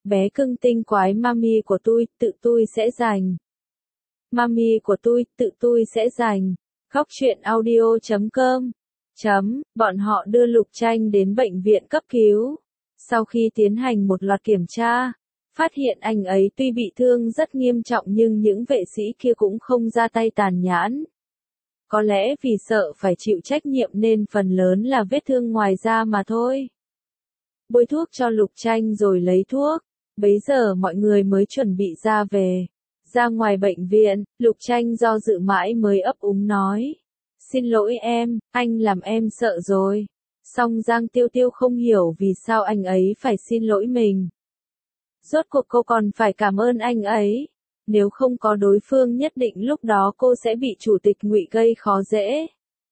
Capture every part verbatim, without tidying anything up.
bé cưng tinh quái mami của tôi, tự tôi sẽ giành. Mami của tôi, tự tôi sẽ giành. Góc truyện audio chấm com chấm, bọn họ đưa Lục Tranh đến bệnh viện cấp cứu. Sau khi tiến hành một loạt kiểm tra, phát hiện anh ấy tuy bị thương rất nghiêm trọng nhưng những vệ sĩ kia cũng không ra tay tàn nhẫn. Có lẽ vì sợ phải chịu trách nhiệm nên phần lớn là vết thương ngoài da mà thôi. Bôi thuốc cho Lục Tranh rồi lấy thuốc, bấy giờ mọi người mới chuẩn bị ra về. Ra ngoài bệnh viện, Lục Tranh do dự mãi mới ấp úng nói. Xin lỗi em, anh làm em sợ rồi. Song Giang Tiêu Tiêu không hiểu vì sao anh ấy phải xin lỗi mình. Rốt cuộc cô còn phải cảm ơn anh ấy. Nếu không có đối phương nhất định lúc đó cô sẽ bị chủ tịch Ngụy gây khó dễ.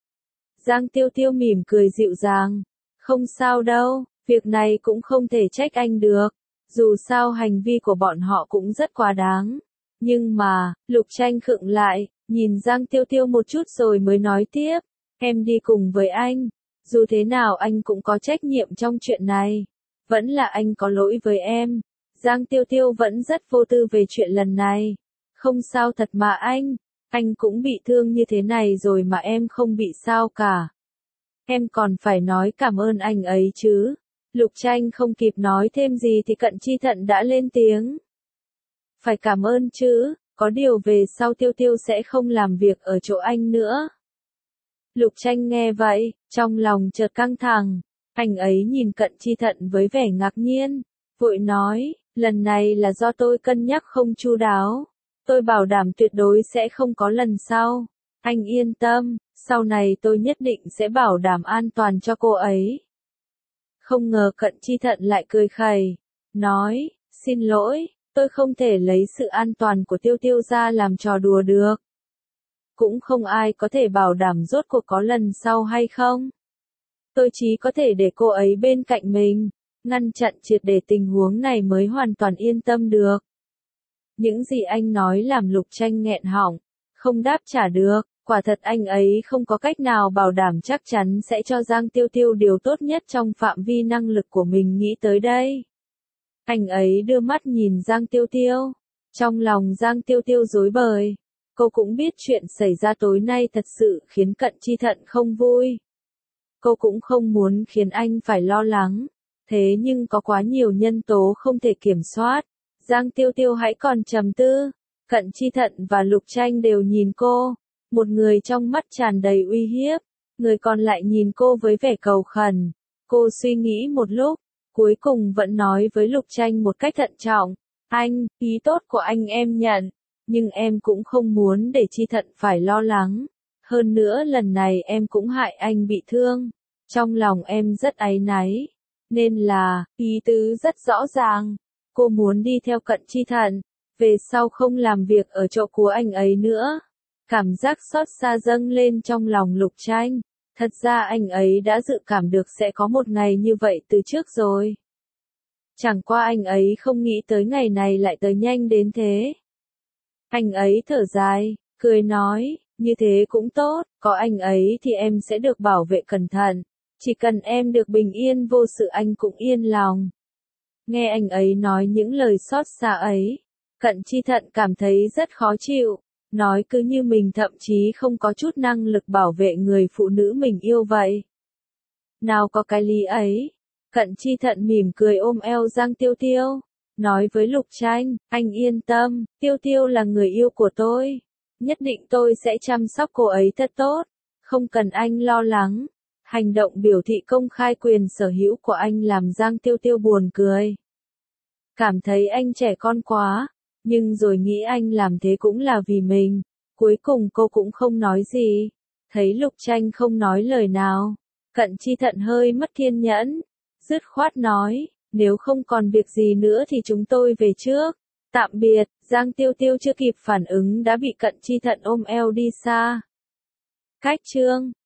Giang Tiêu Tiêu mỉm cười dịu dàng. Không sao đâu, việc này cũng không thể trách anh được. Dù sao hành vi của bọn họ cũng rất quá đáng. Nhưng mà, Lục Tranh khựng lại, nhìn Giang Tiêu Tiêu một chút rồi mới nói tiếp. Em đi cùng với anh. Dù thế nào anh cũng có trách nhiệm trong chuyện này. Vẫn là anh có lỗi với em. Giang Tiêu Tiêu vẫn rất vô tư về chuyện lần này. Không sao thật mà anh. Anh cũng bị thương như thế này rồi mà em không bị sao cả. Em còn phải nói cảm ơn anh ấy chứ. Lục Tranh không kịp nói thêm gì thì Cận Chi Thận đã lên tiếng. Phải cảm ơn chứ, có điều về sau Tiêu Tiêu sẽ không làm việc ở chỗ anh nữa. Lục Tranh nghe vậy, trong lòng chợt căng thẳng. Anh ấy nhìn Cận Chi Thận với vẻ ngạc nhiên, vội nói, lần này là do tôi cân nhắc không chu đáo. Tôi bảo đảm tuyệt đối sẽ không có lần sau. Anh yên tâm, sau này tôi nhất định sẽ bảo đảm an toàn cho cô ấy. Không ngờ Cận Chi Thận lại cười khẩy, nói, xin lỗi, tôi không thể lấy sự an toàn của Tiêu Tiêu ra làm trò đùa được. Cũng không ai có thể bảo đảm rốt cuộc có lần sau hay không. Tôi chỉ có thể để cô ấy bên cạnh mình, ngăn chặn triệt để tình huống này mới hoàn toàn yên tâm được. Những gì anh nói làm Lục Tranh nghẹn họng, không đáp trả được, quả thật anh ấy không có cách nào bảo đảm chắc chắn sẽ cho Giang Tiêu Tiêu điều tốt nhất trong phạm vi năng lực của mình nghĩ tới đây. Anh ấy đưa mắt nhìn Giang Tiêu Tiêu, trong lòng Giang Tiêu Tiêu rối bời, cô cũng biết chuyện xảy ra tối nay thật sự khiến Cận Chi Thận không vui. Cô cũng không muốn khiến anh phải lo lắng, thế nhưng có quá nhiều nhân tố không thể kiểm soát. Giang Tiêu Tiêu hãy còn trầm tư, Cận Chi Thận và Lục Tranh đều nhìn cô, một người trong mắt tràn đầy uy hiếp, người còn lại nhìn cô với vẻ cầu khẩn. Cô suy nghĩ một lúc, cuối cùng vẫn nói với Lục Tranh một cách thận trọng, anh, ý tốt của anh em nhận, nhưng em cũng không muốn để Chi Thận phải lo lắng. Hơn nữa lần này em cũng hại anh bị thương, trong lòng em rất áy náy, nên là, ý tứ rất rõ ràng. Cô muốn đi theo Cận Chi Thận, về sau không làm việc ở chỗ của anh ấy nữa. Cảm giác xót xa dâng lên trong lòng Lục Tranh. Thật ra anh ấy đã dự cảm được sẽ có một ngày như vậy từ trước rồi. Chẳng qua anh ấy không nghĩ tới ngày này lại tới nhanh đến thế. Anh ấy thở dài, cười nói, như thế cũng tốt, có anh ấy thì em sẽ được bảo vệ cẩn thận. Chỉ cần em được bình yên vô sự anh cũng yên lòng. Nghe anh ấy nói những lời xót xa ấy, Cận Chi Thận cảm thấy rất khó chịu, nói cứ như mình thậm chí không có chút năng lực bảo vệ người phụ nữ mình yêu vậy. Nào có cái lý ấy. Cận Chi Thận mỉm cười ôm eo Giang Tiêu Tiêu, nói với Lục Tranh, anh yên tâm, Tiêu Tiêu là người yêu của tôi, nhất định tôi sẽ chăm sóc cô ấy thật tốt, không cần anh lo lắng. Hành động biểu thị công khai quyền sở hữu của anh làm Giang Tiêu Tiêu buồn cười. Cảm thấy anh trẻ con quá, nhưng rồi nghĩ anh làm thế cũng là vì mình. Cuối cùng cô cũng không nói gì. Thấy Lục Tranh không nói lời nào, Cận Chi Thận hơi mất kiên nhẫn, dứt khoát nói, nếu không còn việc gì nữa thì chúng tôi về trước. Tạm biệt. Giang Tiêu Tiêu chưa kịp phản ứng đã bị Cận Chi Thận ôm eo đi xa. Cách chương